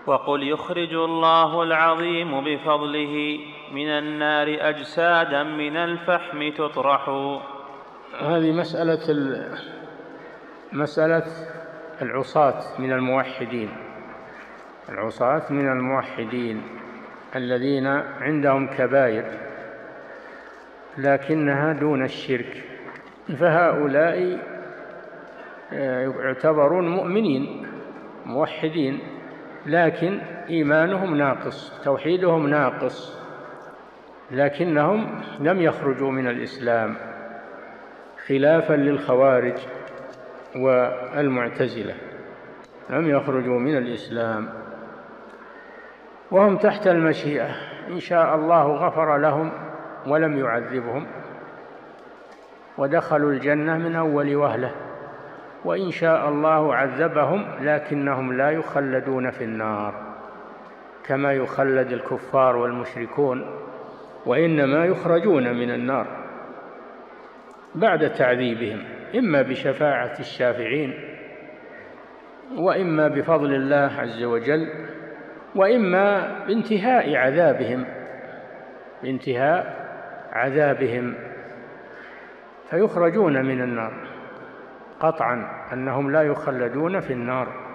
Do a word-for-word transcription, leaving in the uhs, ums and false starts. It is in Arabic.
وقل يخرج الله العظيم بفضله من النار أجسادا من الفحم تطرح. هذه مسألة مسألة العصاة من الموحدين، العصاة من الموحدين الذين عندهم كبائر لكنها دون الشرك، فهؤلاء يعتبرون مؤمنين موحدين لكن إيمانهم ناقص، توحيدهم ناقص، لكنهم لم يخرجوا من الإسلام خلافا للخوارج والمعتزلة، لم يخرجوا من الإسلام وهم تحت المشيئة، إن شاء الله غفر لهم ولم يعذبهم ودخلوا الجنة من أول وهلة، وإن شاء الله عذبهم لكنهم لا يخلدون في النار كما يخلد الكفار والمشركون، وإنما يخرجون من النار بعد تعذيبهم، إما بشفاعة الشافعين وإما بفضل الله عز وجل وإما بانتهاء عذابهم بانتهاء عذابهم فيخرجون من النار، قطعا أنهم لا يخلدون في النار.